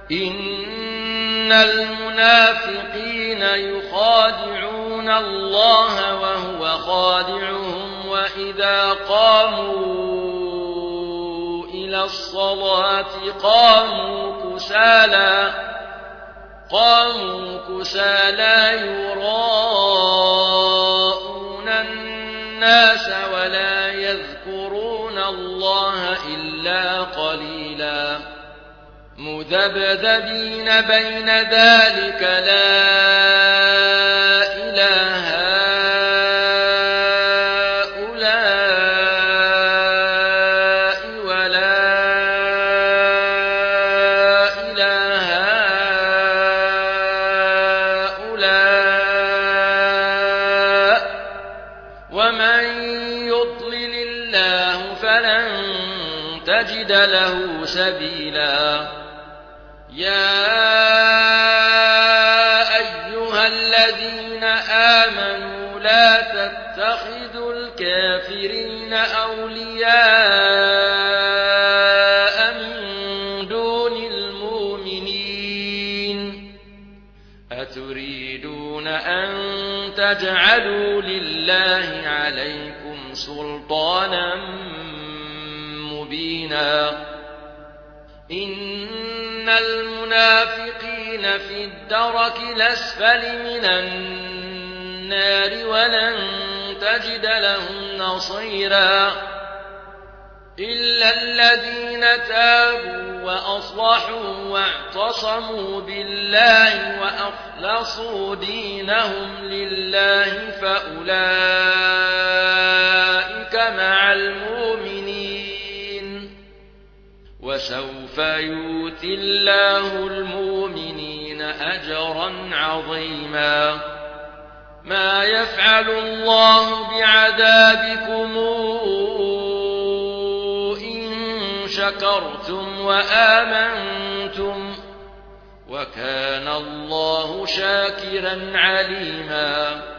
إن المنافقين يخادعون الله وهو خادعهم وإذا قاموا إلى الصلاة قاموا كسالى يراءون الناس ولا يذكرون الله إلا قليلا مذبذبين بين ذلك لا إله هؤلاء ولا إله هؤلاء ومن يضلل الله فلن تجد له سبيلا يا أيها الذين آمنوا لا تتخذوا الكافرين أولياء من دون المؤمنين أتريدون أن تجعلوا لله عليكم سلطانا مبينا إن المنافقين في الدرك الأسفل من النار ولن تجد لهم نصيرا إلا الذين تابوا وأصلحوا واعتصموا بالله وأخلصوا دينهم لله فأولئك مع المؤمنين وسوف يؤتي الله المؤمنين أجرا عظيما ما يفعل الله بعذابكم إن شكرتم وآمنتم وكان الله شاكرا عليما